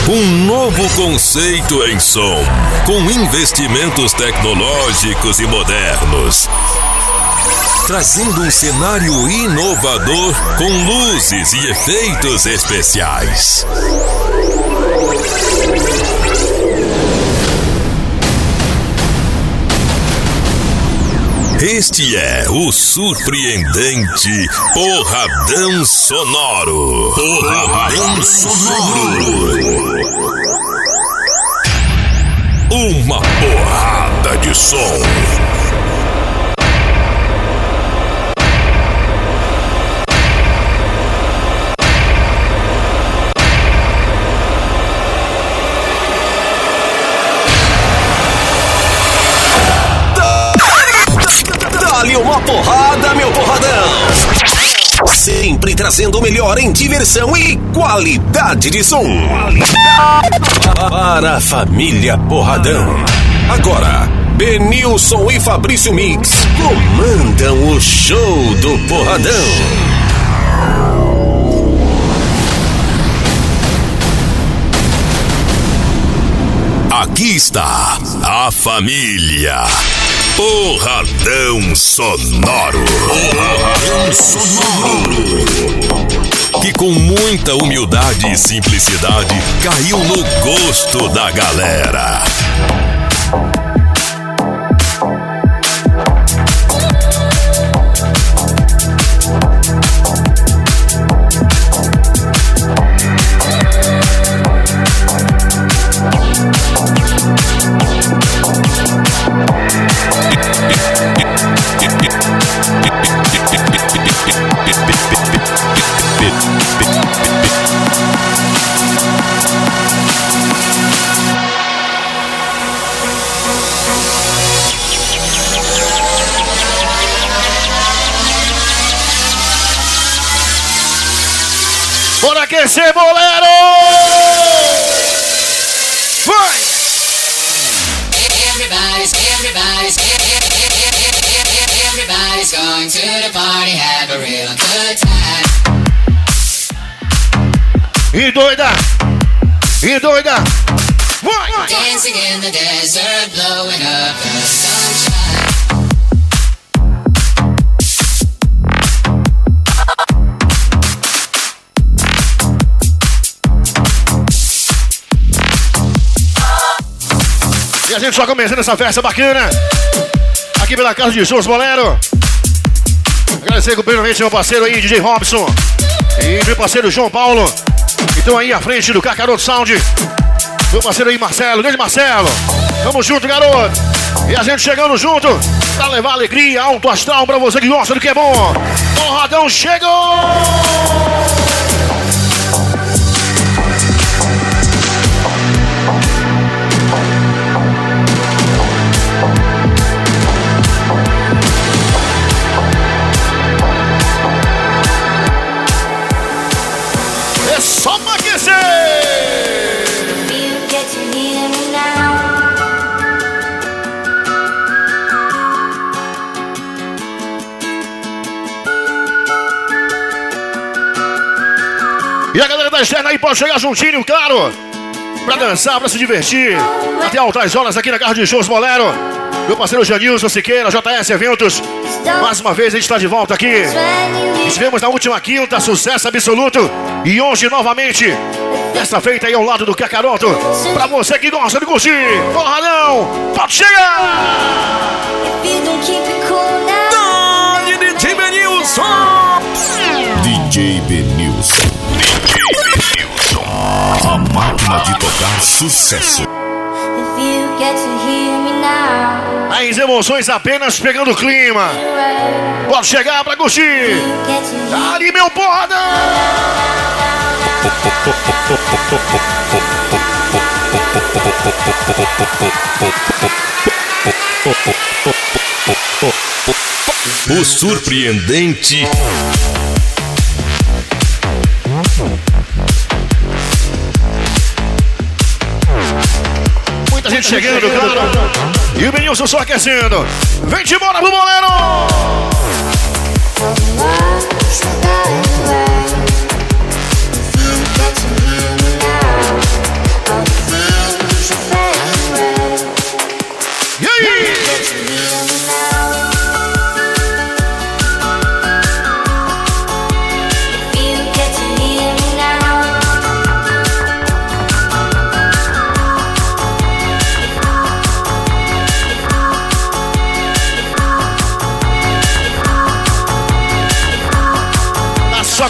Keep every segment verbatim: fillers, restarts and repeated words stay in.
Um novo conceito em som, com investimentos tecnológicos e modernos. Trazendo um cenário inovador com luzes e efeitos especiais. Este é o surpreendente Porradão Sonoro. Porradão Sonoro. Uma porrada de som. Dá-lhe uma porrada, meu porradão! Sempre trazendo o melhor em diversão e qualidade de som. Para a família Porradão. Agora, Benilson e Fabrício Mix comandam o show do Porradão. Aqui está a família Porradão Sonoro. Porradão Sonoro. Que com muita humildade e simplicidade caiu no gosto da galera. Bora aquecer, bolero! Vai! Everybody's, everybody's, everybody's going to the party, have a real good time. E doida! E doida! Vai! Dancing in the desert, blowing up the sunshine. E a gente só começando essa festa bacana aqui pela Casa de Shows Bolero. Agradecer cumprimente meu parceiro aí, D J Robson, e meu parceiro João Paulo. Então aí à frente do Cacaroto Sound, meu parceiro aí Marcelo, grande Marcelo. Tamo junto, garoto. E a gente chegando junto pra levar alegria, alto astral pra você que gosta do que é bom. Porradão chegou! É só pra aquecer! E a galera da externa aí pode chegar juntinho, claro, pra dançar, pra se divertir até altas horas aqui na Casa de Shows Bolero. Meu parceiro Janilson Siqueira, J S Eventos. Mais uma vez a gente tá de volta aqui. Estivemos na última quinta, sucesso absoluto. E hoje novamente, dessa feita aí ao lado do Cacaroto. Pra você que gosta de curtir, porradão, pode chegar! Dá-lhe D J Benilson! D J Benilson. D J Benilson. A máquina de tocar sucesso. As emoções apenas pegando o clima. Pode chegar pra curtir. Ali, meu porradão! O surpreendente muita gente chegando, claro. E o Benilson só aquecendo. Vem de bola pro bolero!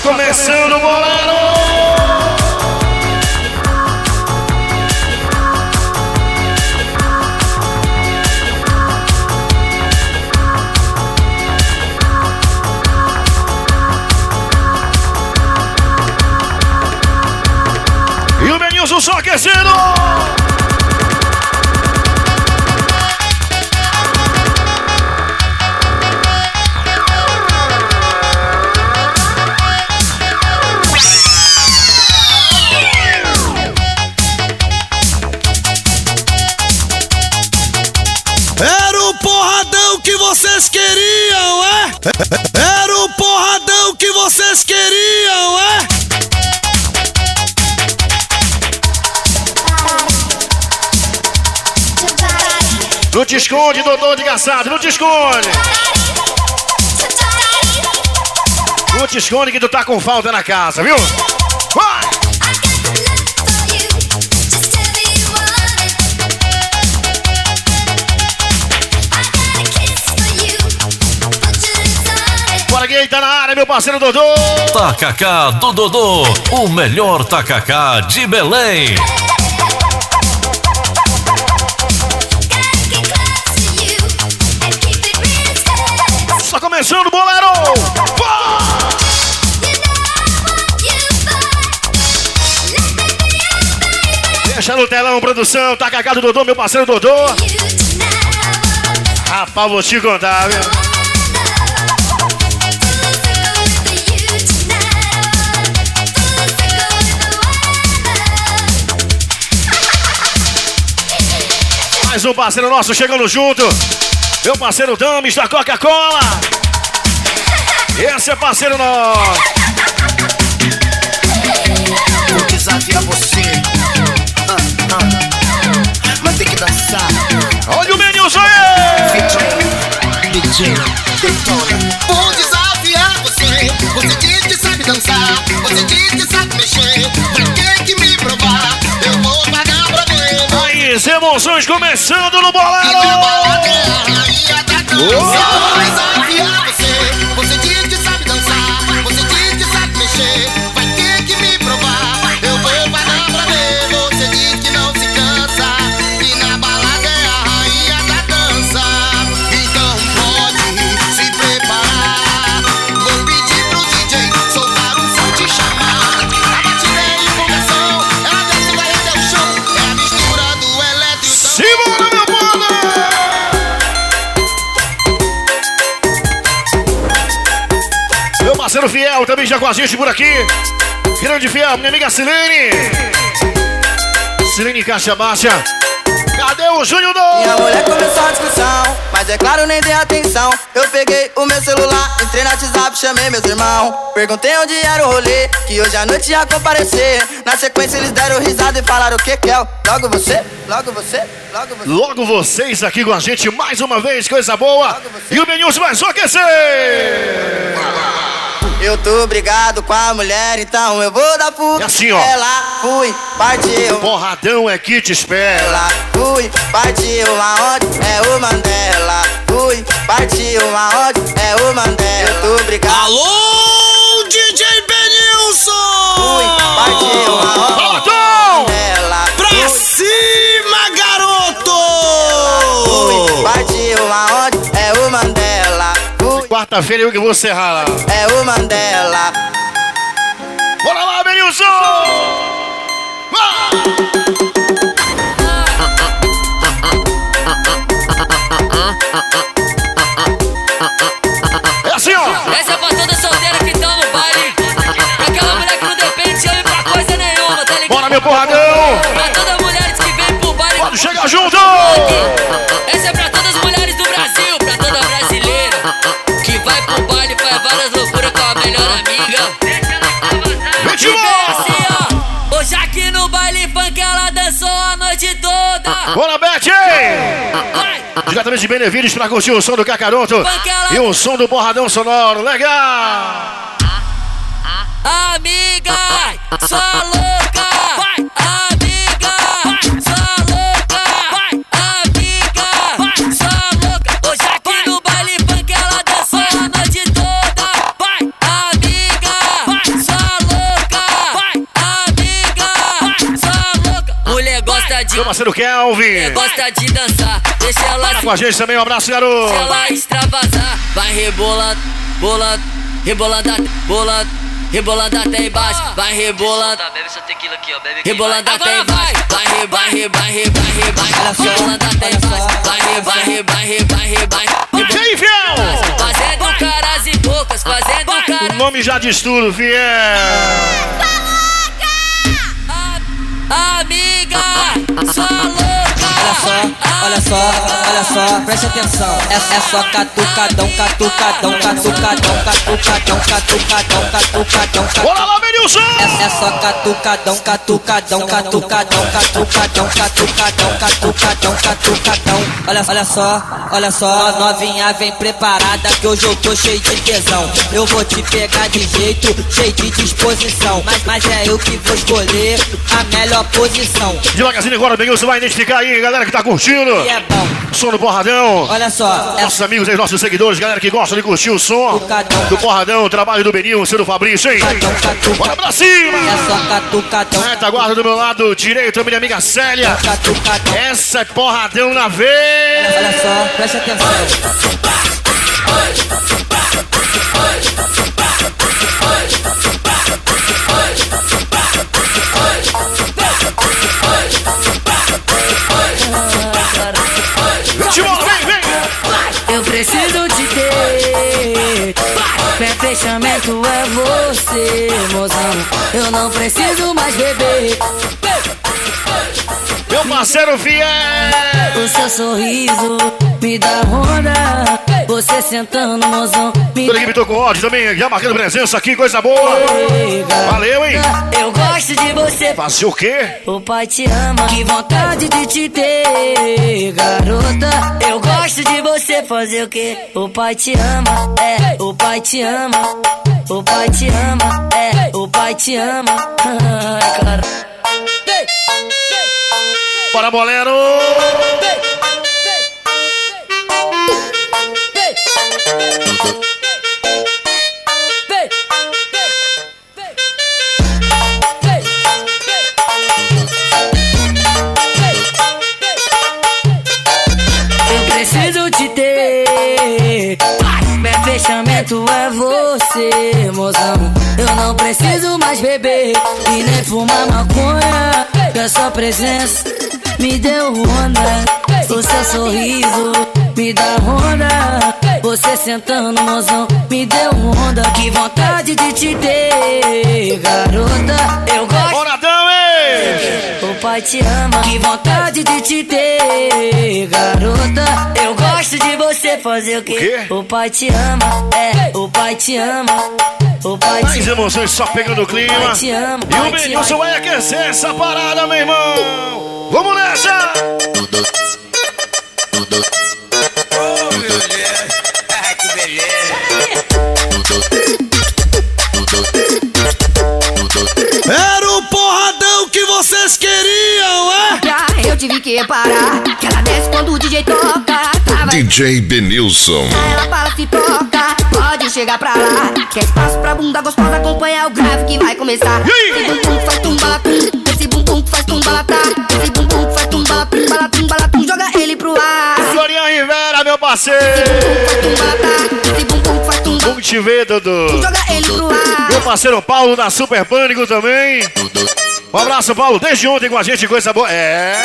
começando o bolero. E o Benilson só aquecendo. Era o porradão que vocês queriam, é? Era o porradão que vocês queriam, é? Não te esconde, Dodô de Gaçado, não te esconde. Não te esconde que tu tá com falta na casa, viu? Vai! Bora, Gay, tá na área, meu parceiro Dodô. Tacacá do Dodô, o melhor tacacá de Belém. Tá começando o bolero! Deixa no telão, produção. Tá cagado, Dodô, meu parceiro Dodô. Rapaz, vou te contar, viu? Mais um parceiro nosso chegando junto. Meu parceiro Dames da Coca-Cola. Esse é parceiro nosso. Vou desafiar você. Ah, ah. Mas tem que dançar. Olha o Benilson aí! D J Detona. Vou desafiar você. Você diz que sabe dançar. Você diz que sabe mexer. Vai ter que me provar. Eu vou pagar pra ver. Aí, as emoções começando no bolero! E de balada é a rainha da dança. Vou desafiar você. Você diz que sabe dançar. Você diz que sabe mexer. Vai ter que me provar. Eu vou pagar pra ver. Você diz que não se cansa. E na balada é a rainha da dança. Então pode se preparar. Vou pedir pro D J soltar um som te chamar. A batida é empolgação. Ela desce, vai até o chão. É a mistura do elétrico. Segura, meu povo! Meu parceiro Fiel também já com a gente por aqui. Grande Fiel, minha amiga Silene. Silene Caixa Baixa. Cadê o Júnior do... Minha mulher começou a discussão, mas é claro, nem dei atenção. Eu peguei o meu celular, entrei no WhatsApp, chamei meus irmãos. Perguntei onde era o rolê, que hoje à noite ia comparecer. Na sequência eles deram risada e falaram o que que é? Logo você, logo você, logo você. Logo vocês aqui com a gente mais uma vez, coisa boa. E o Benilson vai só aquecer. Eu tô brigado com a mulher, então eu vou dar fuga. É assim, ó. Ela fui, partiu. Porradão é que te espera. Ela fui, partiu aonde é o Mandela. Fui, partiu aonde é o Mandela. Eu tô brigado. Alô, D J Benilson! Fui, partiu aonde Fala, Tom! Mandela. Pra Fui, cima, garoto! fui, partiu aonde é o Mandela. Fui, Quarta-feira eu que vou serrar lá. é o Mandela. Bora lá, Benilson! É assim, ó! Essa é pra toda solteira que tão no baile. Pra aquela mulher que não depende de homem pra coisa nenhuma, tá ligado? Bora, meu porradão! Pra todas as mulheres que vêm pro baile. Pode chegar junto! Essa é pra todas as mulheres do Brasil, pra toda brasileira que vai pro baile, faz várias loucuras com a melhor amiga. Vinte E vem assim, ó. Hoje aqui no baile funk ela dançou a noite toda. Bora, Beth! Vai! Diretamente de Benevides pra curtir o som do Cacaroto e o som do Porradão Sonoro. Legal! Amiga, sua louca. Vai! Amiga, sua louca. Vai! Amiga, sua louca. Hoje aqui no baile funk ela dançou a noite toda. Vai! Amiga, gosta de... Meu parceiro Kelvin. Gosta de dançar, deixa ela Tá se... com a gente também, um abraço, garoto. Deixa ela extravasar. Vai rebolando, bolando, rebolando, bolando, rebolando até embaixo. Vai rebolando. Bebe essa tequila aqui, ó. Bebe aqui. Rebolando até embaixo. Vai, re, vai, re, vai, re, vai, re, vai. Rebolando até embaixo. Vai, re, vai, re, vai, re, vai, re, vai. E aí, fiel? Fazendo caras e bocas, fazendo cara. O nome já diz tudo, fiel. Amiga, só louca. Olha só, olha só, olha só, preste atenção. É, é só catucadão, catucadão, catucadão, catucadão, catucadão, catucadão, Bora lá, Benilson! É, é só catucadão, catucadão, catucadão, catucadão, catucadão, catucadão, catucadão. Olha, olha só, olha só, novinha vem preparada que hoje eu tô cheio de tesão. Eu vou te pegar de jeito, cheio de disposição. Mas, mas é eu que vou escolher a melhor posição. Devagarzinho agora, Benilson vai identificar aí, galera que tá curtindo. E é bom. Som do Porradão. Olha só, é Nossos amigos aí, nossos seguidores, galera que gosta de curtir o som do Porradão, o trabalho do Benilson, do Fabrício, hein? Bora pra cima! É só catucadão. Retaguarda do meu lado direito, a minha amiga Célia. Essa é Porradão na veia. Olha só, preste atenção. Eu preciso te ter. Meu fechamento é você, mozão. Eu não preciso mais beber. Meu parceiro fiel. O seu sorriso me dá onda. Você sentando, mozão. Me Toda a equipe tô com ódio também, já marcando presença aqui, coisa boa. Valeu, hein? Eu gosto de você. Fazer o quê? O pai te ama, que vontade de te ter, garota. Eu gosto de você, fazer o quê? O pai te ama, é, o pai te ama. O pai te ama, é, o pai te ama. Ai, cara. Bora, bolero! Eu preciso te ter. Meu fechamento é você, mozão. Eu não preciso mais beber e nem fumar maconha. Que a sua presença me deu onda. O seu sorriso me dá onda. Você sentando, mozão, me deu onda. Que vontade de te ter, garota. Eu gosto. Boradão, hein? O pai te ama, que vontade de te ter, garota. Eu gosto de você, fazer o quê? O quê? O pai te ama, é, o pai te ama. O pai te Mais emoções só pegando o clima. pai te ama, E o pai te Benilson ama. vai aquecer essa parada, meu irmão. Vamos nessa! Era o porradão que vocês queriam, é? Eu tive que parar, que ela desce quando o D J toca. Tava D J Benilson. ela fala se toca, pode chegar pra lá. Quer espaço pra bunda gostosa, acompanhar o grave que vai começar. Esse bumbum faz tumbalatum, esse bumbum faz tumbalatá. Esse bumbum faz tumbalatum, balatum, balatum, joga ele pro ar. Florinha Rivera, meu parceiro. Faz tumbalatá, esse bumbum faz tumbalatum, Vamos te ver, Dudu. joga ele pro ar. Meu parceiro Paulo da Super Pânico também. Um abraço, Paulo. Desde ontem com a gente, coisa boa. É.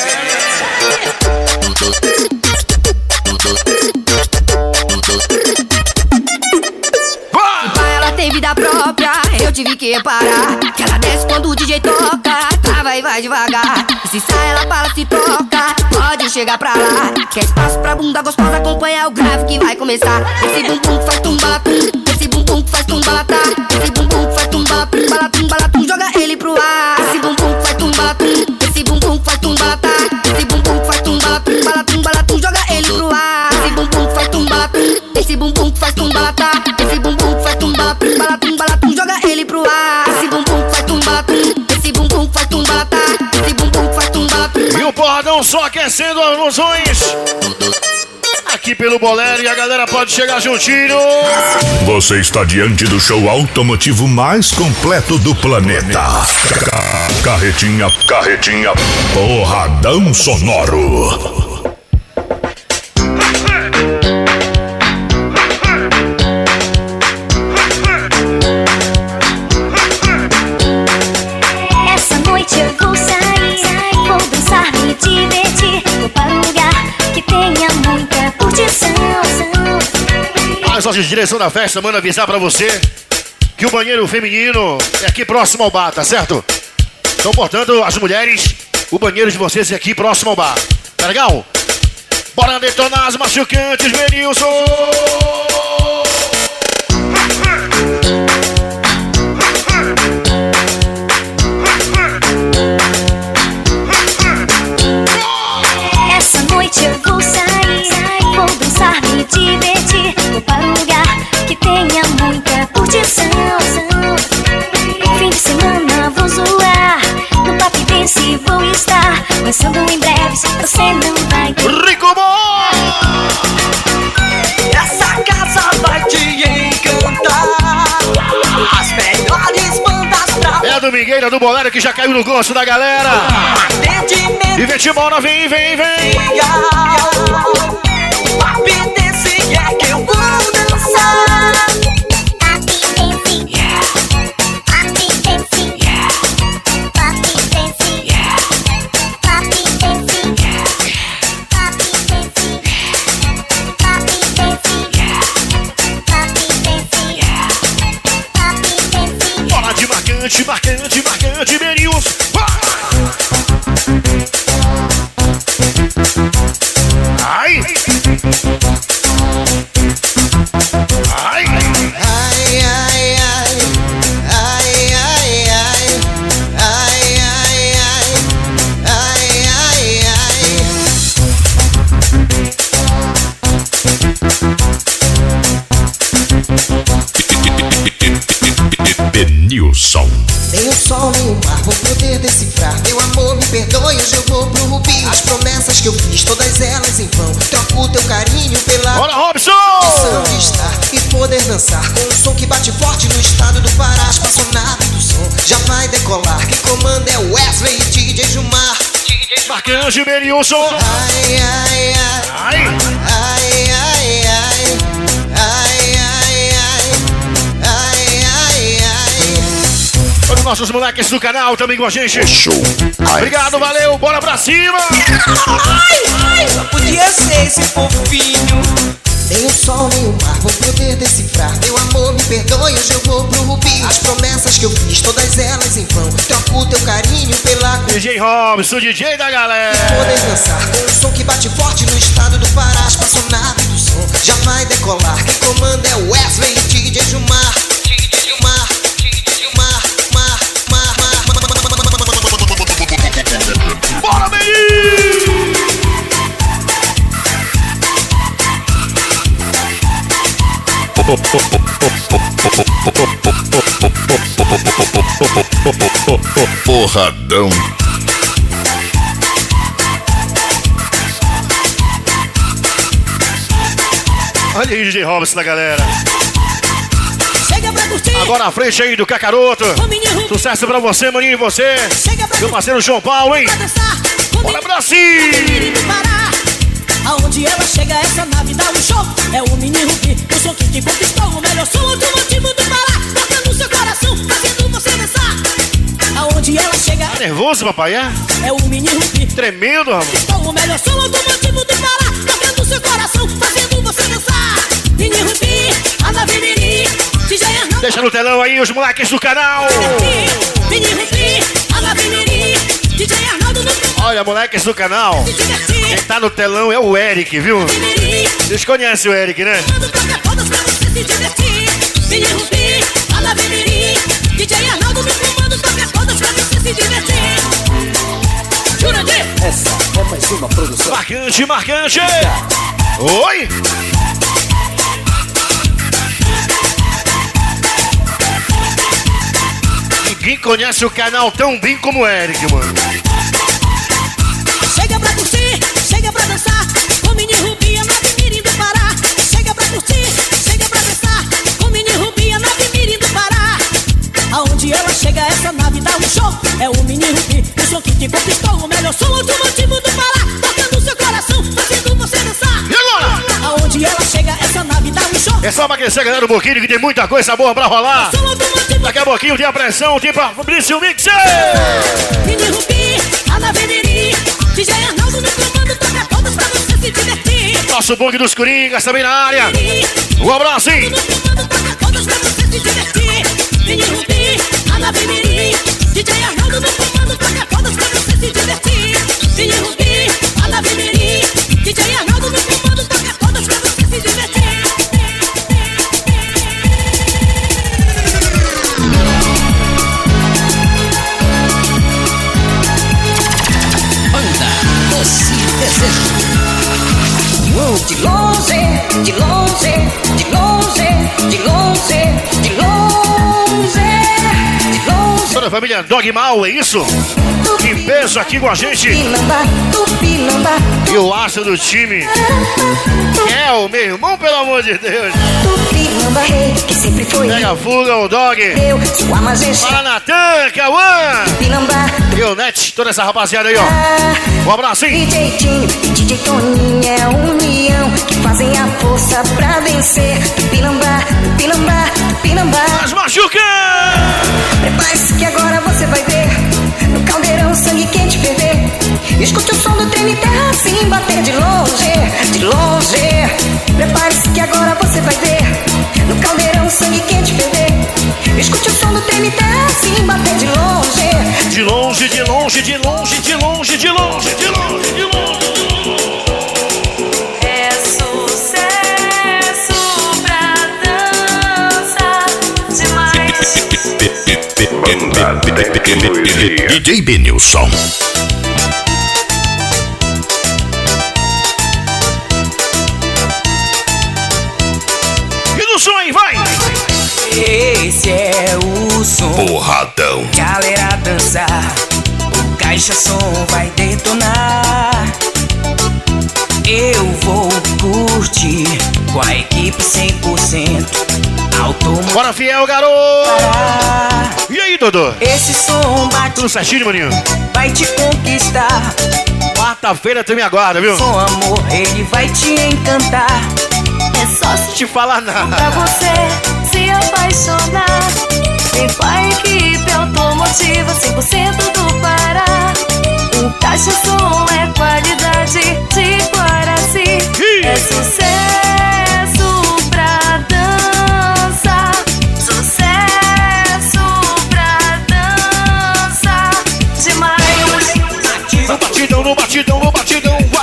Ela tem vida própria, eu tive que parar. Que ela desce quando o D J toca, trava e vai devagar. E se sai, ela fala se toca, pode chegar pra lá. Quer espaço pra bunda gostosa, acompanhar o grave que vai começar. Esse bumbum faz tumbalatum, esse bumbum faz tumbalatá. Esse bumbum faz tumbalatum, balatum, balatum, joga ele pro ar. Esse bumbum faz tumbalatum, esse bumbum faz tumbalatá. Esse bumbum faz tumbalatum, balatum, balatum, joga ele pro ar. Esse bumbum faz tumbalatum, esse bumbum faz tumbalatá. Esse bumbum faz tumbalatum, balatum, balatum, joga ele pro ar. Esse bumbum faz tumbalatum, esse bumbum faz tumbalatá. Esse bumbum faz tumbalatum. E o Porradão só aquecendo as emoções. aqui pelo Bolero e a galera pode chegar juntinho. Você está diante do show automotivo mais completo do planeta. Ca- Carretinha, carretinha, porradão sonoro. Essa noite eu vou sair, vou dançar, me divertir. Vou para um lugar que tenha muita curtição. Olha só, de direção da festa, manda avisar pra você que o banheiro feminino é aqui próximo ao bar, tá certo? Então, portanto, as mulheres, o banheiro de vocês é aqui próximo ao bar. Tá legal? Bora detonar as machucantes, Benilson! Essa noite eu vou sair, vou dançar, me divertir. Vou para um lugar que tenha muita curtição. Fim de semana vou zoar, no Pop Dance vou estar. Lançando em breve, você não vai ter. Rico Bom! Essa casa vai te encantar. As melhores bandas pra É a domingueira do Bolero que já caiu no gosto da galera. E vem de bola, vem, vem, vem. Pop Dance é que eu vou dançar. Bola de marcante, marcante, marcante, Benilson. Ai! Ai! Ai, ai, ai, ai, ai, ai, ai, ai, ai, ai, ai. Benilson. Nem o sol, nem o mar vão poder decifrar. Meu amor, me perdoe, hoje eu vou pro Rubi. As promessas que eu fiz, todas elas em vão. Troco o teu carinho pela Bora, Robson! opção de estar e poder dançar com um som que bate forte no estado do Pará. A espaçonave do som já vai decolar. Quem comanda é o Wesley e D J Gilmar. Marcante, Benilson. Ai, ai, ai, Ai! ai, ai, ai, ai, ai, ai, ai, ai. Todos os nossos moleques do canal também com a gente. Show. Obrigado, valeu, bora pra cima! Ai, ai, só podia ser esse fofinho. Nem o sol, nem o mar vão poder decifrar. Meu amor, me perdoe, hoje eu vou pro Rubi. As promessas que eu fiz, todas elas em vão. Troco o teu carinho pela D J Robson, D J da galera. poder dançar com um som que bate forte no estado do Pará. A espaçonave do som já vai decolar. Quem comanda é o Wesley e D J Gilmar. D J Gilmar, D J Gilmar, mar, mar, mar. Bora, Benilson! Porradão. Olha aí, D J Robson da galera. Chega pra curtir. Agora à frente aí do Cacaroto. Ô, menino Rubi. Sucesso pra você, maninho, e você. Chega pra Meu parceiro João Paulo, hein? pra dançar. Bora, Brasil! Menino Pará. Aonde ela chega, essa nave dá um show. É o Mini Rubi, o som que te conquistou. O melhor som automotivo do Pará. Tocando seu coração, fazendo você dançar. Aonde ela chega, Tá nervoso, papai, é? é o Mini Rubi. Tremendo, rapaz. Conquistou o melhor som automotivo do Pará. Tocando seu coração, fazendo você dançar. Mini Rubi, a nave Mini. D J Arnaldo. Deixa no telão aí os moleques do canal. Mini Rubi, a nave Mini. D J Arnaldo no Olha, moleques do canal. se divertir. Quem tá no telão é o Eric, viu? Mini, Vocês conhecem o Eric, né? manda tocar todas pra você se divertir. Mini Rubi, a nave Mini. D J Arnaldo no comando, toca todas pra você se divertir. Jurandir. Essa é mais uma produção. Marcante, marcante! Oi! Ninguém conhece o canal tão bem como o Eric, mano. Chega pra curtir, chega pra dançar. Com Mini Rubi, a nave Mini Olha, eu sou o automotivo do Pará, tocando seu coração, fazendo você dançar. E agora? Aonde ela chega, essa nave dá um choque. É só pra aquecer, galera, um pouquinho que tem muita coisa boa pra rolar. Daqui a pouquinho tem a pressão, tem pra Fabrício Mixer. Mini Rubi, Ana Veneri, D J Arnaldo no comando, toca todas pra você se divertir. Nosso bonde dos Coringas também na área. Um abraço, hein? Toca todas pra você se divertir. Mini Rubi, Ana Veneri, D J Arnaldo no comando, toca todas pra você se divertir. Mini Rubi, Ana Veneri, D J Arnaldo no comando, toca todas pra você se divertir. De longe, de longe, de longe, de longe, de longe, de longe. Toda a família Dog Mal, é isso? Que peso aqui com a gente. E o aço do time. É o meu irmão, pelo amor de Deus. Que sempre foi Pega a fuga, o Dog. Para Natan, Cauã. E o Net, toda essa rapaziada aí, ó. Um abraço, hein? D J Tinho e D J Toninho é a união que fazem a força pra vencer. Tupinambá, Tupinambá, Tupinambá. Mas machuca! Prepare-se que agora você vai ver no caldeirão sangue quente ferver. Escute o som do trem em terra assim bater de longe, de longe. Prepare-se que agora você vai ver no caldeirão sangue quente ferver. Escute o som do trem em terra assim bater de longe. De longe, de longe, de longe, de longe, de longe, de longe, de longe. É sucesso pra dança demais. D J Benilson. E no som aí, vai! Esse é o som. Porradão. Galera dançar, o caixa som vai detonar. Eu vou curtir com a equipe cem por cento. Automotivo. Bora, fiel, garoto! E aí, Dodô? Esse som bate. Tudo certinho, maninho? Vai te conquistar. Quarta-feira tu me aguarda, viu? Com amor, ele vai te encantar. É só se te falar nada. Pra você se apaixonar. Vem com a equipe automotiva cem por cento do Pará. O Caixa Som é qualidade de Guaraci. É sucesso pra dança. Sucesso pra dança demais. No batidão, no batidão, no batidão, vai!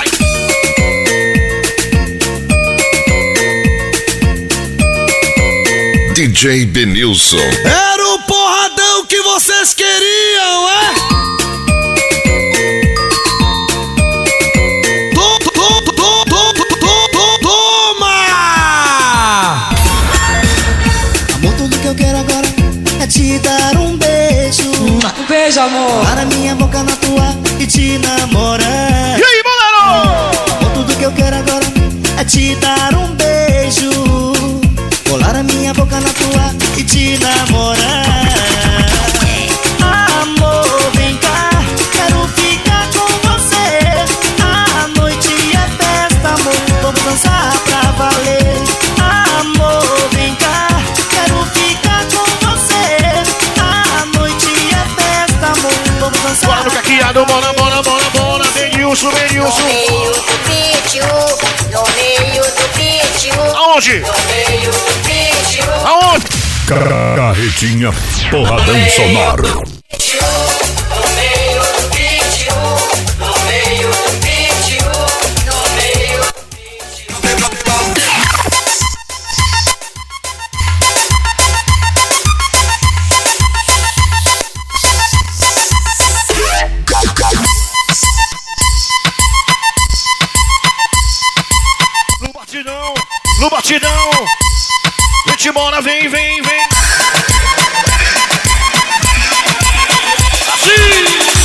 D J Benilson. Era o porradão que vocês queriam, é? To- to- to- to- to- to- to- Toma! Amor, tudo que eu quero agora é te dar um beijo. Um beijo, amor. Para minha boca na tua e te namorar. E aí, bolero? Amor, tudo que eu quero agora é te dar um beijo. Colar a minha boca na tua e te namorar. Amor, vem cá, quero ficar com você. A noite é festa, amor, vamos dançar pra valer. Amor, vem cá, quero ficar com você. A noite é festa, amor, vamos dançar. Bora no caqueado, bora, bora, bora, bora. Benilson, Benilson. No meio do pítio, no meio do pítio. Aonde? No meio do pítio. Aonde? Carretinha Porradão Sonoro. No meio do pítio, no meio do pítio, no meio do No batidão, no batidão. Gente, bora, vem, vem, vem. Assim.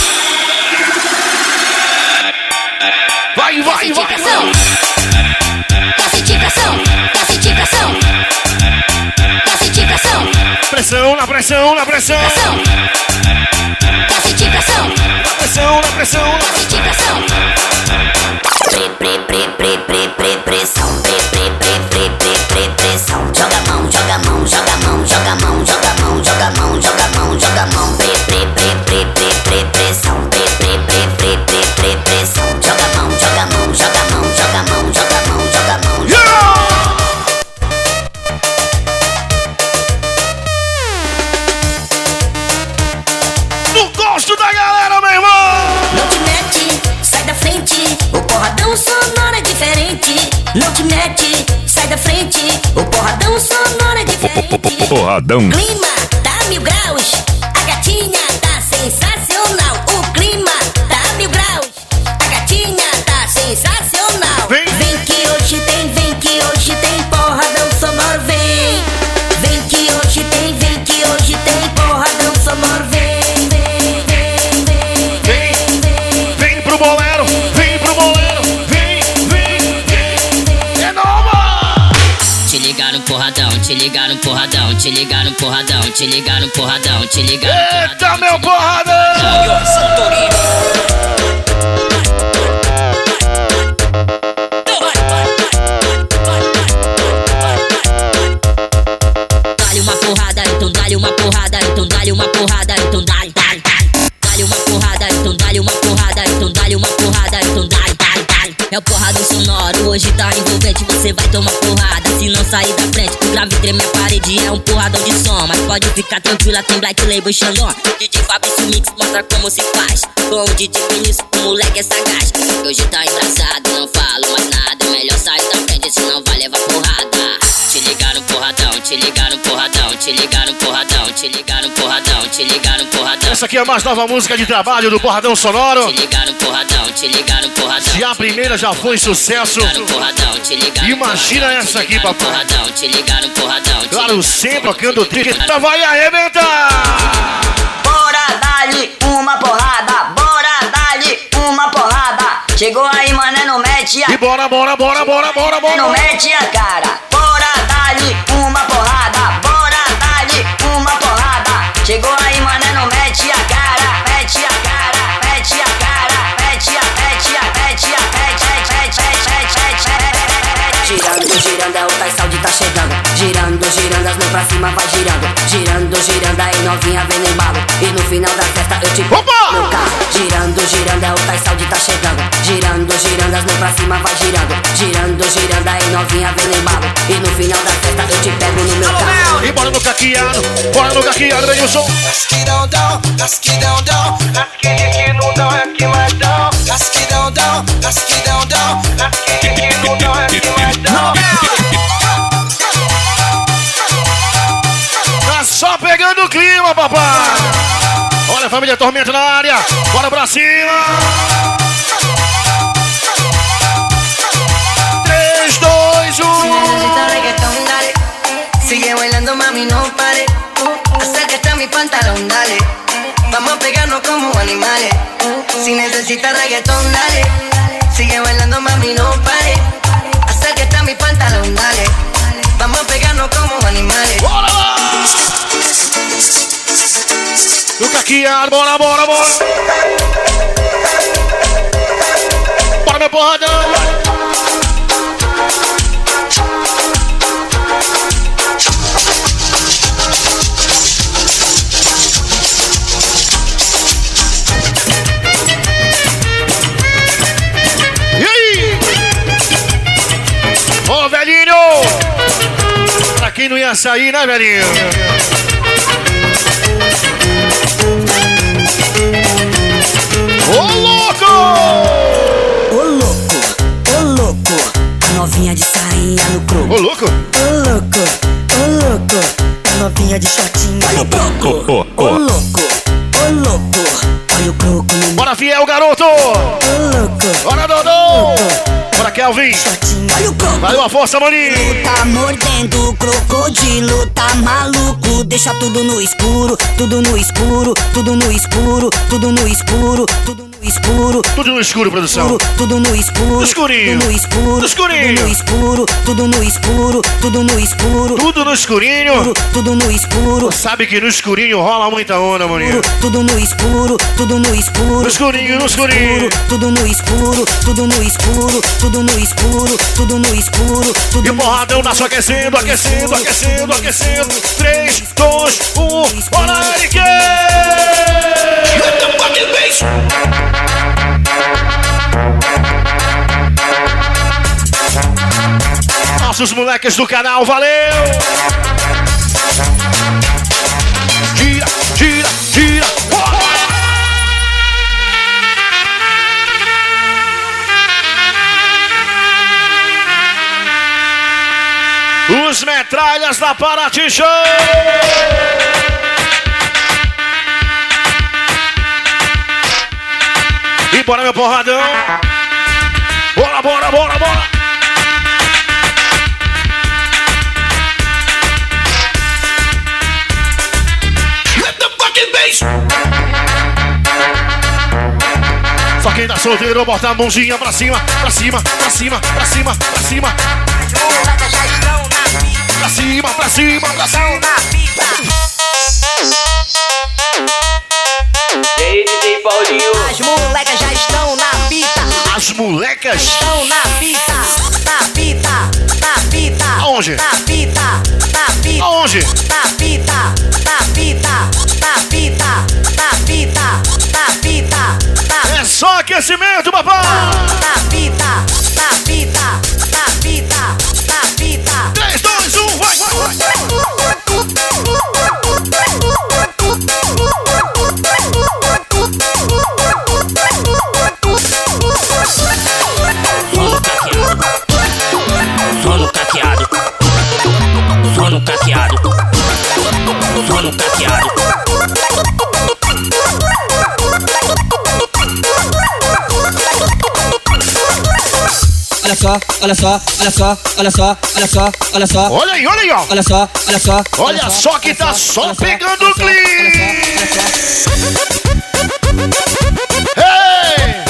Vai, vai, vai. pressão. Quer sentir pressão? Quer sentir pressão? Quer sentir pressão? Pressão, na pressão, na pressão. Pressão. Quer sentir pressão. Pressão, na pressão. Pra sentir pressão. Pre, pre, pre, pre, pre, pre, pressão. Pre, pre, pre, pre, pre, pre, pressão. Joga a mão, joga a mão, joga a mão, joga a mão, joga a mão, joga a mão, joga a mão, joga a mão. Pre, pre, pre, pre, pre, pre, pressão. Pre, pre, pre, pre, pre, pre, pressão. Joga a mão, joga a mão, joga a mão, joga a mão, joga a mão, joga a mão. No gosto da galera, meu irmão! Não te mete, sai da frente. O porradão sonoro é diferente. Não te mete, sai da frente. O porradão sonoro é diferente. Porradão. Clima tá mil graus. A gatinha tá sensacional. O clima tá mil graus. A gatinha tá sensacional. Vem, vem que hoje tem, vem que hoje tem porradão sonoro. Vem, vem que hoje tem, vem que hoje tem porradão sonoro. Vem, vem, vem, vem, vem, vem, vem pro bolero, vem pro bolero, vem, vem, vem. É nova! Te ligar no porradão, te ligar no porradão, te ligar no porradão, te ligar no porradão, te ligar no porradão. Eita, meu porradão! Dá-lhe uma porrada, então dá-lhe uma porrada, então dá-lhe uma porrada, então dá-lhe, dá-lhe, dá-lhe. Dá-lhe uma porrada, então dá-lhe uma porrada, então dá-lhe uma porrada, então dá-lhe, dá-lhe, dá-lhe. É o porradão sonoro, hoje tá envolvente, você vai tomar porrada se não sair da frente. O grave treme a parede, é um porradão de som, mas pode ficar tranquila, tem Black Label Xandão. D J Fabrício Mix mostra como se faz, com o D J Benício, o moleque é sagaz. Hoje tá engraçado, não falo mais nada, é melhor sair da frente, senão vai levar porrada. Te ligar no porradão, te ligar no porradão, te ligar no porradão, te ligar no porradão, te ligar no porradão. Essa aqui é a mais nova música de trabalho do Porradão Sonoro. Te ligar no porradão, te ligar no porradão. Se a primeira já foi sucesso, imagina essa aqui, papai. Porradão, te ligar no porradão. Claro, sempre tocando o trick, então vai arrebentar. Bora dar-lhe uma porrada, bora dar-lhe uma porrada. Chegou aí, mané, não mete a... E bora, bora, bora, bora, bora, bora. Não mete a cara. Bora dar-lhe uma porrada, bora dar-lhe uma porrada. Chegou aí, mané, não mete a cara. Mete a cara, mete a cara, mete a, mete a, mete a, mete, mete, mete, mete, mete. Girando, girando, é o Tais Saúde tá chegando. Girando, girando, as mãos pra cima vai girando. Girando, girando, aí novinha vem no embalo. E no final da festa eu te pego no carro. Girando, girando, é o Tais Saúde tá chegando. Girando, girando, as mãos pra cima vai girando. Girando, girando, aí novinha vem no embalo. E no final da festa eu te pego no meu carro. E bora no caqueado, bora no caqueado, vem o som. Casquidão, casquidão, casquinha que não dá é que mais dá. Casquidão, casquidão, casquinha que não dá é que mais dá. Tá só pegando o clima, papai. Olha a família Tormenta na área, bora pra cima. três, dois, um. Sigue bailando, mami, no pare. Acércate a mi pantalón, dale. Vamos a pegarnos como animales. Si necesitas reggaetón, dale. Sigue bailando, mami, no pare. Acércate a mi pantalón, dale. Vamos a pegarnos como animales. Bora lá! No caqueado, bora, bora, bora. Bora, meu porradão. E aí? Ô, velhinho! Pra quem não ia sair, né, velhinho? Ô, louco! Ô, louco, ô, louco. A novinha de sainha no croco. Ô, louco! Ô, louco, ô, louco. A novinha de shortinho no croco. Ô, louco, ô, louco. Olha o croco no... Bora, fiel, garoto! Ô, louco. Bora, Dodô! Bora, Kelvin! Olha o croco. Valeu a força, maninho! Tá mordendo o crocodilo, tá maluco. Deixa tudo no escuro, tudo no escuro, tudo no escuro, tudo no escuro, tudo no escuro, tudo no escuro, produção. tudo no escuro, No escurinho. tudo no escuro, No escurinho. tudo no escuro, tudo no escuro, tudo no escuro, Tudo no escurinho. tudo no escuro, Sabe que no escurinho rola muita onda, maninho. tudo no escuro, tudo no escuro, No escurinho, no escurinho. tudo no escuro, tudo no escuro, tudo no escuro, tudo no escuro, tudo E o porradão tá só aquecendo, aquecendo, aquecendo, aquecendo. três, dois, um, bora, Eric! Nossos moleques do canal, valeu! Tira, tira, tira, bora! Os metralhas da Paraty Show! E bora, meu porradão! Bora, bora, bora, bora! Let the fucking bass! Só quem tá solteiro, bota a mãozinha pra cima, pra cima, pra cima, pra cima, pra cima. Pra cima, pra cima, pra cima. E aí, D J Paulinho? As molecas já estão na fita. As molecas estão na fita, na fita, na fita. Aonde? Na fita, na fita. Aonde? Na fita, na fita, na fita, na fita, na fita. É só aquecimento, papai! Na fita, na fita, na fita, na fita. três, dois, um, vai! Sono caqueado. Sono caqueado. Sono caqueado. Olha só, olha só, olha só, olha só, olha só, olha só. Olha aí, olha aí, ó. Olha só, olha só. Olha só que tá só pegando o clima. Hey!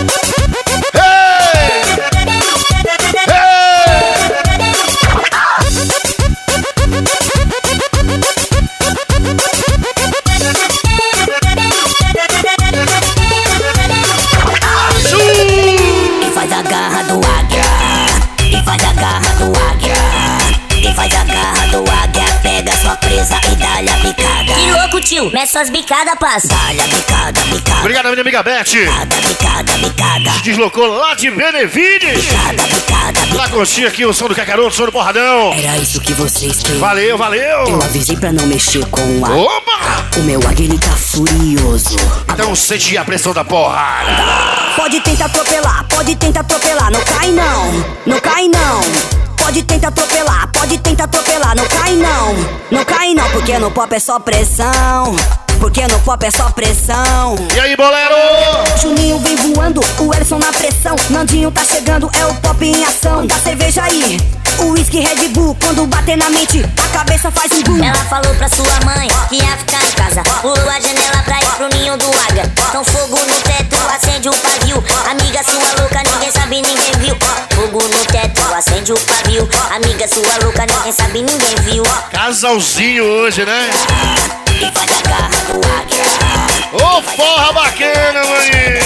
E faz a garra do águia. E faz a garra do águia. E faz a garra do águia. Pega sua presa e dá-lhe a bicada. Que louco, tio, mete suas bicadas, passa. Dá-lhe a bicada, bicada. Obrigado, minha amiga Beth. Bicada, bicada, bicada. Se deslocou lá de Benevides. Bicada, bicada, Pra curtir aqui o som do Cacaroto, o som do Porradão. Era isso que vocês queriam. Valeu, valeu. Eu avisei pra não mexer com a... Opa! O meu águia, ele tá furioso. Então sente a pressão da porrada. Pode tentar atropelar, pode tentar atropelar. Não cai não, não cai não. Pode tentar atropelar, pode tentar atropelar. Não cai não, não cai não. Porque no pop é só pressão. Porque no pop é só pressão. E aí, bolero? Juninho vem voando, o Ellison na pressão. Nandinho tá chegando, é o pop em ação. Dá cerveja aí, o whisky Red Bull. Quando bater na mente, a cabeça faz um boom. Ela falou pra sua mãe que ia ficar em casa. Pulou a janela pra ir pro ninho do águia. Então fogo no teto, acende o pavio. Amiga sua louca, ninguém sabe, ninguém viu. Fogo no teto, acende o pavio. Amiga sua louca, ninguém sabe, ninguém viu. Casalzinho hoje, né? E faz a garra do águia. Ô, porra bacana, maninho!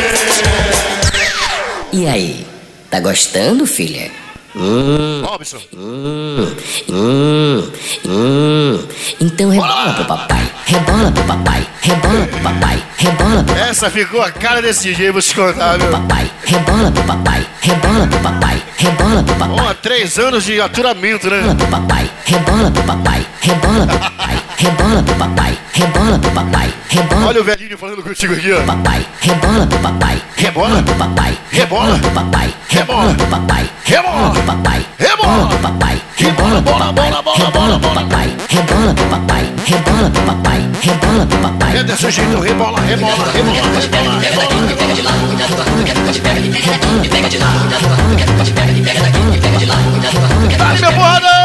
E aí, tá gostando, filha? Hum, Robson. hum, hum, hum. Então rebola pro papai, rebola pro papai, rebola pro papai, rebola pro Essa ficou a cara desse jeito, vou te contar, viu? papai, rebola pro papai, rebola pro papai, rebola pro papai. Ó, três anos de aturamento, né? Rebola pro papai, rebola pro papai, rebola pro papai, rebola pro papai, rebola pro papai, rebola. Olha o velhinho falando contigo aqui, ó. Papai, rebola pro papai, Rebola pro papai, Rebola pro papai, Rebola pro papai, Rebola pro papai, Rebola pro papai, Rebola, bola, bola, bola, bola, bola. papai, rebola pro papai, rebola pro papai, rebola pro papai. É desse jeito, rebola, rebola, rebola, rebola, rebola. Vai, meu porradão!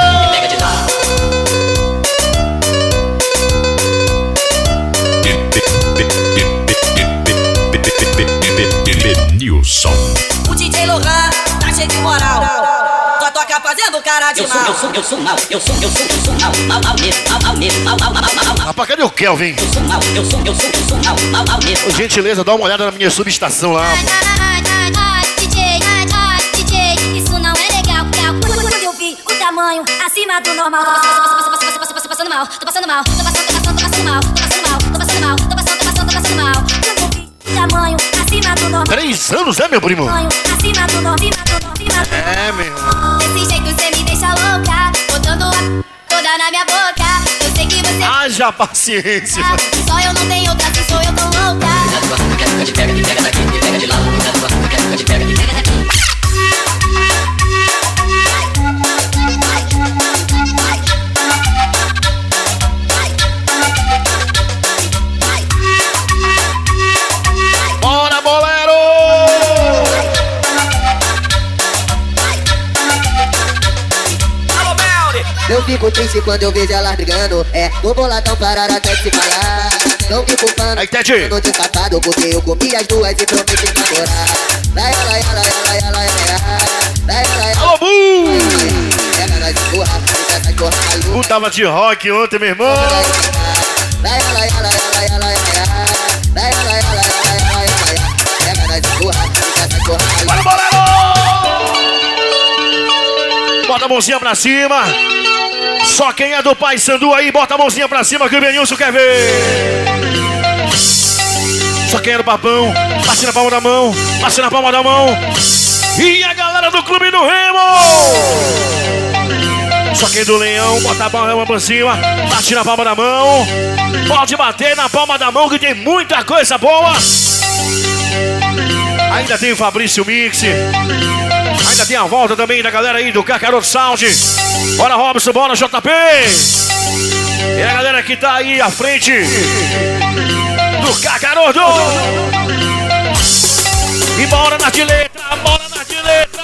Ebenilson. O D J Lohan tá cheio de moral. Só toca fazendo cara de Eu mal. sou, eu sou, eu sou mal, eu sou, eu sou, eu sou mal, mal, mal mesmo, mal, mal mesmo, mal, mal, mal, mal, mal. Rapaz, cadê o Kelvin? Eu sou mal, eu sou, eu sou, eu sou mal, mal, mal mesmo. Por gentileza, dá uma olhada na minha subestação lá. D J, D J, isso não é legal. Quando eu vi o tamanho acima do normal, tô passando mal, tô passando mal, tô passando, tô passando, tô passando mal, tô passando mal, tô passando mal, tô passando, tô passando, tô passando mal. Quando eu vi o tamanho acima do normal. Três anos, é, meu primo? Tamanho acima do normal, acima do normal, acima do normal. É, meu irmão. Desse jeito cê me deixa louca, botando a toda na minha boca. Eu sei que você. Haja paciência. Só eu não tenho outra, se sou eu tô louca. Te pega, te pega daqui, te pega de lá. Te pega, te pega daqui. Bora, bolero! Eu fico triste quando eu vejo elas brigando. É, tô boladão, parar até se falar. Não fico fã, aí, Tete. Eu não te safado, porque eu comi as duas e prometi namorar. Lai, lai, lai, lai, lai, lai, lai, lai. Alô, Bu! Pega nós de porra, essa porra maluca. Bu tava de rock ontem, meu irmão. Lai, lai, lai, lai, lai, lai, lai. Lai, lai, lai, lai, lai, lai. Pega nós de porra, essa porra maluca. Bora, bolero! Bota a mãozinha pra cima. Só quem é do Pai Sandu aí, bota a mãozinha pra cima que o Benilson quer ver. Só quem é do Papão, passe na palma da mão, passe na palma da mão. E a galera do Clube do Remo. Só quem é do Leão, bota a palma pra cima, bate na palma da mão. Pode bater na palma da mão que tem muita coisa boa. Ainda tem o Fabrício Mix. Ainda tem a volta também da galera aí do Cacaroto Sound. Bora, Robson, bora, J P. E a galera que tá aí à frente do Cacaroto. E bora na dileta, bora na dileta.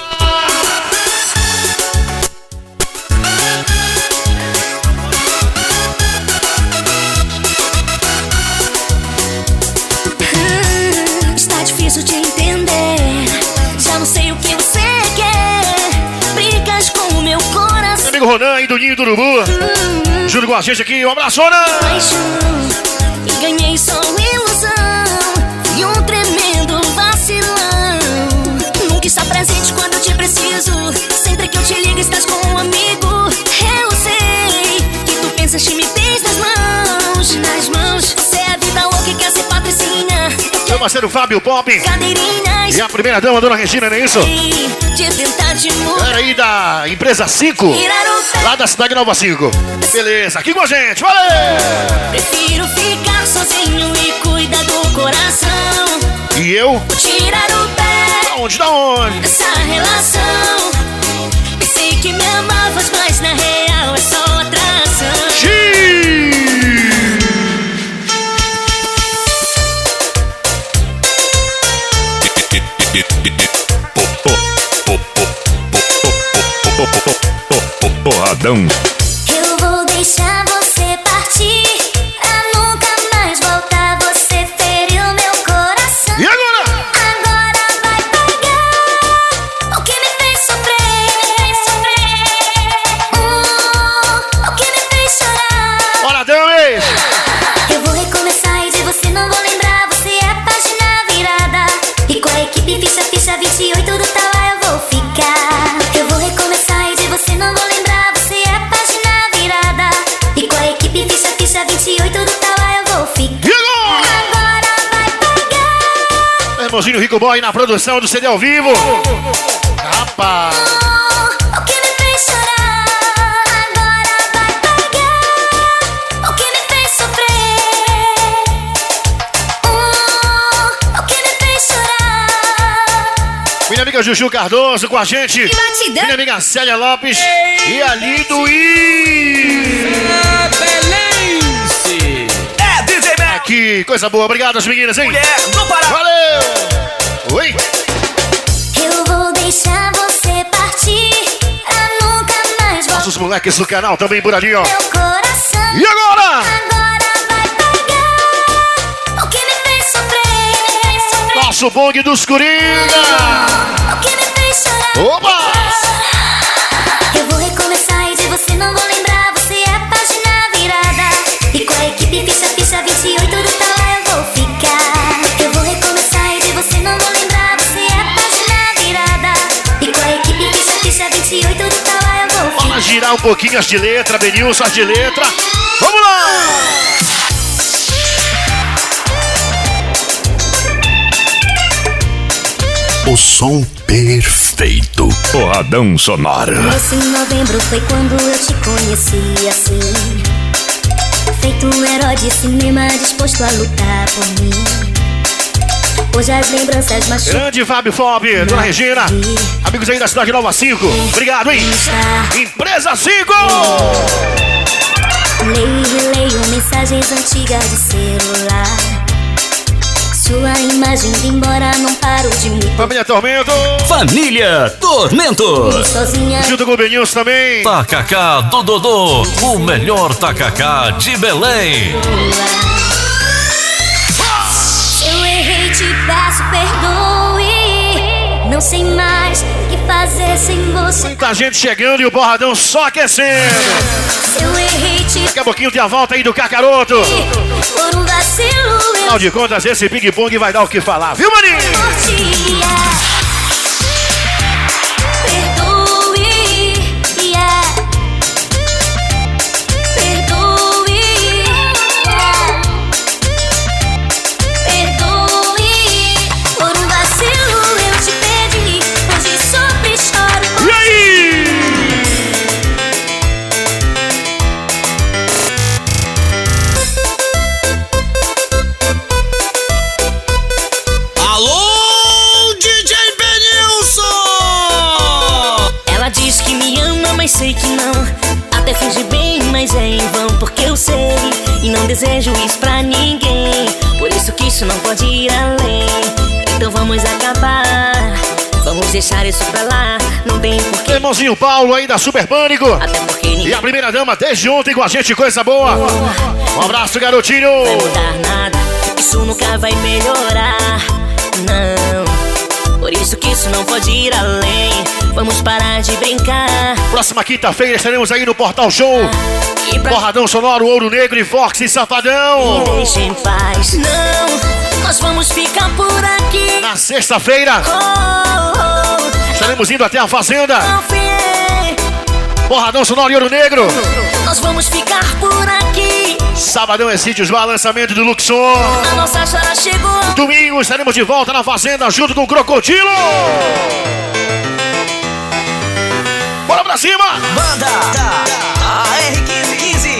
Hum, está difícil de entender. Já não sei o que você quer. Brigas com o meu coração. Meu amigo Ronan aí do Ninho do Urubu. Hum, Juro com a gente aqui, um abraço, Ronan. E ganhei só ilusão. E um tremendo vacilão. Nunca está presente quando eu te preciso. Sempre que eu te ligo estás com um amigo. Eu sei que tu pensas que me tens nas mãos. Nas mãos. Você é a vida louca e quer ser patricinha. Meu parceiro Fábio Pop. Cadeirinhas. E a primeira dama, dona Regina, não é isso? De tentar de mudar. Galera aí da empresa cinco. Lá da cidade Nova cinco. Beleza, aqui com a gente, valeu! Prefiro ficar sozinho e cuidar do coração. E eu? Vou tirar o pé. Da onde, da onde? Dessa relação. Pensei que me amavas, mas na real é só atração. Xiii! Porradão. Eu vou deixar você partir pra nunca mais voltar. Você feriu meu coração. E agora? Agora vai pagar o que me fez sofrer. Uh, o que me fez chorar. Bora, Dames! Eu vou recomeçar e de você não vou lembrar. Você é a página virada. E com a equipe ficha, ficha vinte e oito do tal lá eu vou ficar. Eu vou recomeçar e de você não vou lembrar. Você é a página virada. E com a equipe ficha, ficha vinte e oito do tal lá eu vou ficar. E agora? Agora vai pagar Irmãozinho Rico Boy na produção do C D ao vivo. Rapaz! o que me fez chorar. Agora vai pagar o que me fez sofrer. Uh, o que me fez chorar. Minha amiga Juju Cardoso com a gente. batidão. Minha amiga Célia Lopes. E ali do I. Belense. É, D J Mel. Que coisa boa, obrigado as meninas, hein? Mulher, não para. Valeu! Oi! Eu vou deixar você partir pra nunca mais voltar. Nossos moleques do canal também por ali, ó. Meu coração. E agora? Agora vai pagar o que me fez sofrer. nosso bong dos Coringa. O que me fez chorar? Opa! Eu vou recomeçar e de você não vou lembrar. Você é a página virada. E com a equipe ficha, ficha vinte e oito do tal eu vou ficar. Eu vou recomeçar e de você não vou lembrar. Você é a página virada. E com a equipe ficha, ficha vinte e oito do tal eu vou ficar. Vamos girar um pouquinho as de letra, Benilson, as de letra. Vamos lá! O som perfeito. Porradão sonoro. Esse novembro foi quando eu te conheci assim. Feito um herói de cinema disposto a lutar por mim. Hoje as lembranças machucam. Grande Fábio Fob, Dona Regina. Amigos aí da cidade Nova cinco. Obrigado, hein? Empresa cinco! Leio e releio mensagens antigas de celular. Sua imagem indo embora, não paro de me... Família Tormento. Família Tormento. Sozinha. Junto com o Benilson também. Tacacá do Dodô, o melhor tacacá de Belém. Se eu errei, te peço perdoe. Não sei mais o que fazer sem você. Muita gente chegando e o Porradão só aquecendo. Se eu errei, te... Daqui a pouquinho tem a volta aí do Cacaroto. Por um vacilo, eu... Afinal de contas, esse ping-pong vai dar o que falar, viu, maninho? Perdoe, yeah. Perdoe, yeah. Perdoe. Por um vacilo eu te pedi. Hoje sofro e choro. E aí? Sei que não, até finge bem, mas é em vão. Porque eu sei e não desejo isso pra ninguém. Por isso que isso não pode ir além. Então vamos acabar, vamos deixar isso pra lá. Não tem porquê. Irmãozinho Paulo aí da Super Pânico. Até porque ninguém... E a primeira dama desde ontem com a gente, coisa boa. Um abraço, garotinho. Não vai mudar nada, isso nunca vai melhorar. Não, por isso que isso não pode ir além. Vamos parar de brincar. Próxima quinta-feira estaremos aí no Portal Show. Pra... Porradão Sonoro, Ouro Negro e Fox e Safadão. Me deixa em paz. Não, nós vamos ficar por aqui. Na sexta-feira oh, oh, estaremos indo até a Fazenda. Confiei. Porradão Sonoro e Ouro Negro. Nós vamos ficar por aqui. Sabadão é Sítios Bar, lançamento do Luxor. A nossa chora chegou. Domingo estaremos de volta na Fazenda junto com o Crocodilo. Bora pra cima! Banda A R quinze quinze.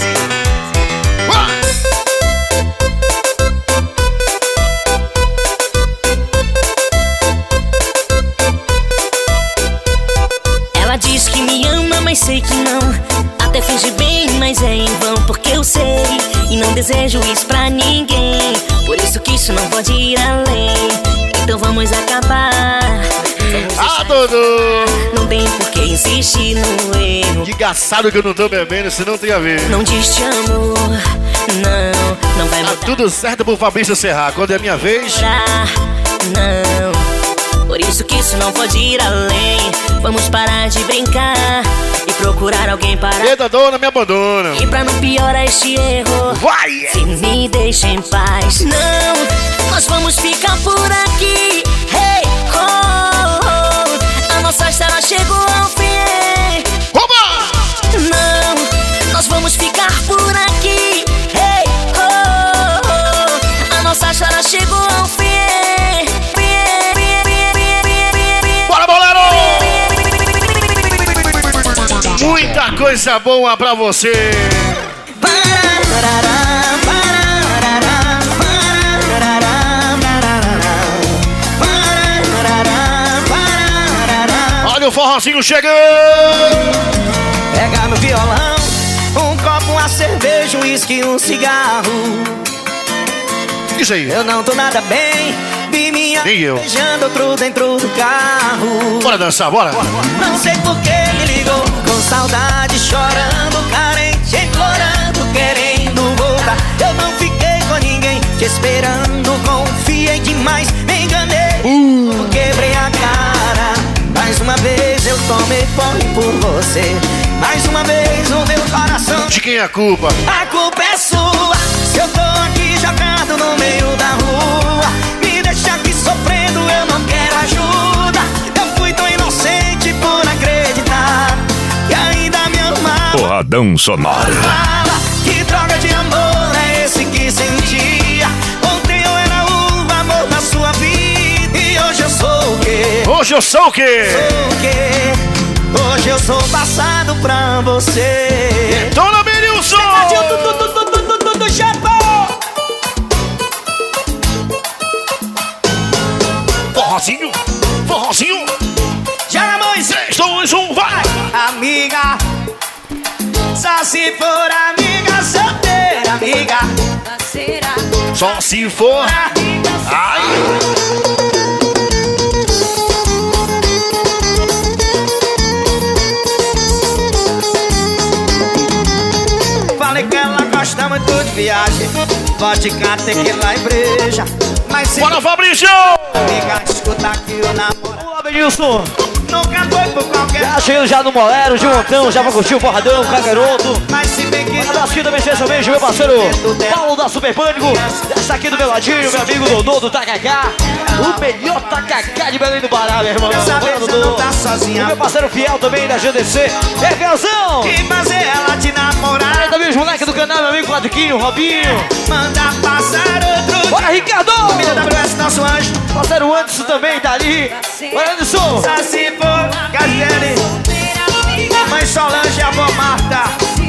Ela diz que me ama, mas sei que não. Até finge bem, mas é em vão. Porque eu sei e não desejo isso pra ninguém. Por isso que isso não pode ir além. Então vamos acabar. Ah, Dodô! Não tem por que insistir no erro. Que engraçado que eu não tô bebendo, senão tem a ver. Não diz te amo, não, não vai mudar. Tá tudo certo pro Fabrício Serrar. Quando é a minha vez... Não, por isso que isso não pode ir além. Vamos parar de brincar e procurar alguém para... E Dodô, não me abandona. E pra não piorar este erro, vai! Se me deixa em paz. Não, nós vamos ficar por aqui. Hey, oh, oh, a nossa história chegou ao fim. Oba! Não, nós vamos ficar por aqui. Hey, oh, oh, a nossa história chegou ao fim. Bora, bolero! Muita coisa boa pra você. Olha o forrozinho chegando. Pega meu violão, um copo, uma cerveja, um uísque, um cigarro. Isso aí. Eu não tô nada bem, vi minha nem eu. Beijando outro dentro do carro. Bora dançar, bora. Não sei por que me ligou, com saudade, chorando, carente, implorando, querendo voltar. Eu não fiquei com ninguém, te esperando, confiei demais, nem Uh. Quebrei a cara. Mais uma vez eu tomei fome por você. Mais uma vez o meu coração. De quem é a culpa? A culpa é sua. Se eu tô aqui jogado no meio da rua, me deixa aqui sofrendo, eu não quero ajuda. Eu fui tão inocente por acreditar que ainda me amava. Porradão sonoro. Que droga de amor é esse que sentia? Ontem eu era o amor da sua vida e hoje eu sou o quê? Hoje eu sou o quê? Sou o quê? Hoje eu sou passado pra você. Dona Benilson! Do Japão! Forrozinho, forrozinho. Já, Moisés! três, dois, um, vai! Amiga, só se for amiga solteira, amiga. Parceira. Só se for. Ai! Falei que ela gosta muito de viagem, vodka, tequila e breja. Mas se bora, Fabrício! amiga, escuta que eu namoro. Olá, Benilson! Nunca foi por qualquer. Já cheguei já no Molero, de montão, já pra curtir o Porradão, com a garoto. Mas se bem que. Um abraço também especialmente, meu parceiro Paulo da Super Pânico. Essa aqui do meu ladinho, meu amigo Dodô do Tacacá. O melhor Tacacá de Belém do Pará, meu irmão. Dessa vez você não tá sozinha. O meu parceiro fiel também da G D C. É, Fielzão! E fazer ela te namorar. Aí também os moleques do canal, meu amigo Claudiquinho, Robinho. Manda passar outro. Bora, Ricardo! Família W S, nosso anjo. Parceiro Anderson também tá ali. Bora, Anderson! Só se for Gaziele, mãe Solange, avó Marta.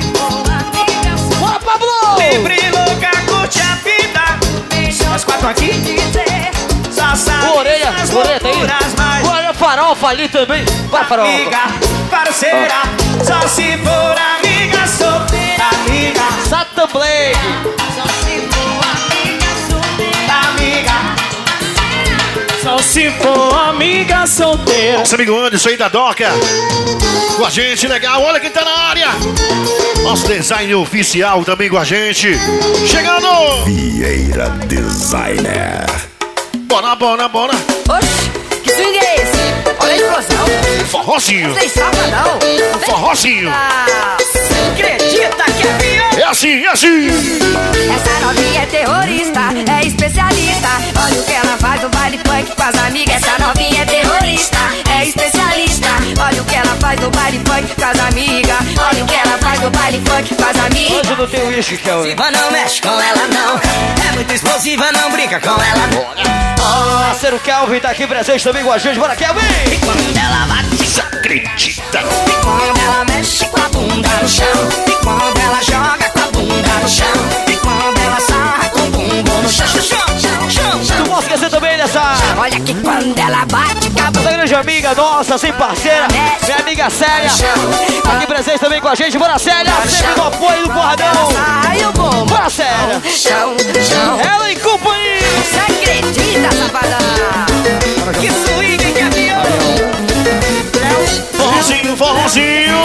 Bora, Pablo! Livre, louca, curte a vida. As quatro aqui. Só sabe o Orelha, as Orelha tá aí. loucuras, mas Olha, Farofa ali também. Vai, Farofa. amiga, parceira, só se for amiga, solteira, amiga. Satan Blade. Só se for amiga, solteira, amiga. Só se for amiga solteira. Nosso amigo Anderson aí da Doca. Com a gente, legal. Olha quem tá na área. Nosso design oficial também com a gente. Chegando! Vieira Designer. Bora, bora, bora. Oxi, que swing é esse? Olha a explosão. Forrozinho. Sem salva não. Forrozinho. Acredita que é viu? É assim, é assim. Essa novinha é terrorista, é especialista. Olha o que ela faz no baile funk com as amigas. Essa novinha é terrorista, é especialista. Olha o que ela faz no baile funk com as amigas. Olha o que ela faz no baile funk com as amigas. Hoje eu não tenho uísque, Kelvin. Explosiva, não mexe com ela não. É muito explosiva, não brinca com ela não. Oh, parceiro Kelvin tá aqui presente também com a gente. Bora, Kelvin! E quando ela bate, se acredita. E quando ela mexe com a bunda no chão. E quando ela joga com a bunda no chão. E quando ela sarra com o bumbum no chão. Chão, chão, chão. Tu posso esquecer também dessa... Olha que quando ela bate com a bunda. Essa grande amiga nossa, sem parceira, minha amiga Célia. Tá aqui presente também com a gente. Bora, Célia! Sempre no apoio do Porradão. Bora, Célia! Chão, chão. Ela em companhia. Você acredita, safadão? Que swing que avião. Forrozinho, forrozinho.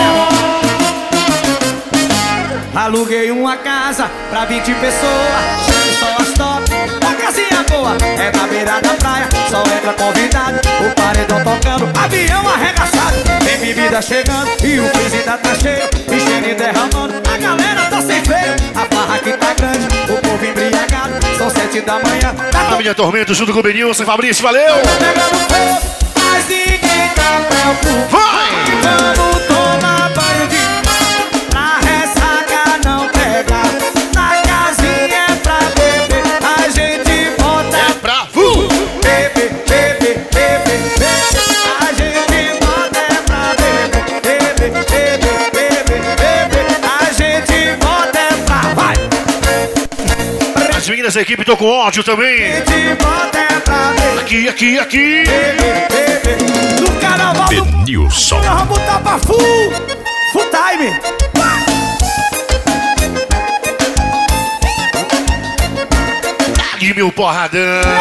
Aluguei uma casa pra vinte pessoas. Chame só as top, uma casinha boa. É na beira da praia, só entra convidado. O paredão tocando, avião arregaçado. Tem bebida chegando e o freezer ainda tá cheio. Enchendo e derramando, a galera tá sem freio. A farra aqui tá grande, o povo embriagado. São sete da manhã. A minha tormenta junto com o Benilson, Fabrício, valeu! Tá pegando fogo, mas ninguém tá preocupado. Vai! Vamos tomar banho de mar, pra ressaca não pegar. Na casinha é pra beber, a gente bota é pra uh! beber, beber, beber, beber. A gente bota é pra beber, beber, beber, beber, beber. A gente bota é pra vai. As meninas da equipe estão com ódio também. A gente bota é pra beber. Aqui, aqui, aqui. Beber, beber. No carnaval do Benilson. eu vou botar pra full, full time. E meu porradão.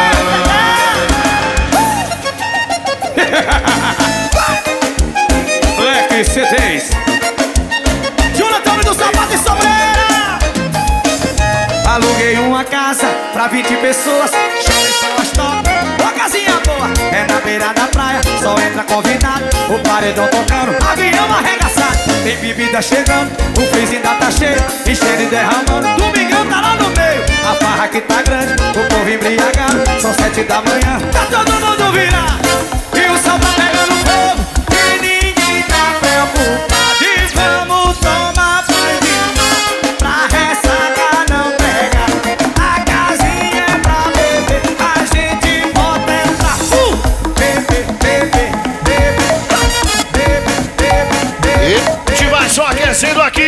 Black C dez. Jonathan do Sapato e Sobreira. Aluguei uma casa pra vinte pessoas. Chame só as top, uma casinha boa. beira da praia, só entra convidado. O paredão tocando, avião arregaçado. Tem bebida chegando, o freezer ainda tá cheio, enchendo e derramando. Domingão tá lá no meio, a farra que tá grande, o povo embriagado. São sete da manhã, tá todo mundo virado. E o sol tá pegando fogo, e ninguém tá preocupado. E vamos tomar banho de mar, pra ressaca não pegar. A casinha é pra beber, a gente bota entrar. Uh! Bebe, bebe, bebe, bebe, bebe, bebe. A gente vai só aquecendo aqui.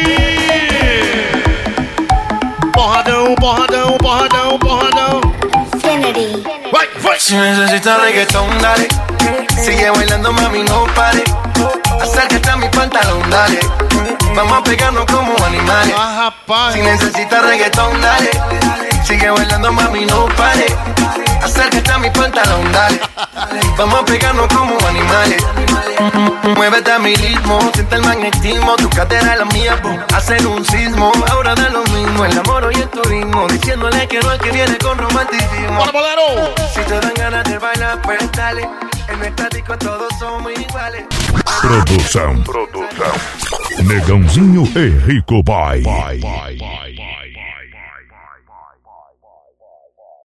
Porradão, porradão, porradão, porradão. Infinity. Vai, vai. Si necesitas reggaetón, dale. Sigue bailando, mami, no pare. Acércate a mi pantalón, dale. Vamos a pegarnos como animales. Ah, rapaz. Si necesitas reggaetón, dale. Sigue bailando, mami, no pare. Acércate a mi pantalón, dale. Vamos a pegarnos como animales. Muévete a mi ritmo, siente el magnetismo. Tu cadera es la mía, boom, hacen un sismo. Ahora da lo mismo, el amor y el turismo. Diciéndole que no es que viene con romanticismo. Si te dan ganas de bailar, pues dale. En nuestra disco todos somos iguales. Produção. Produção. Negãozinho e Rico Boy.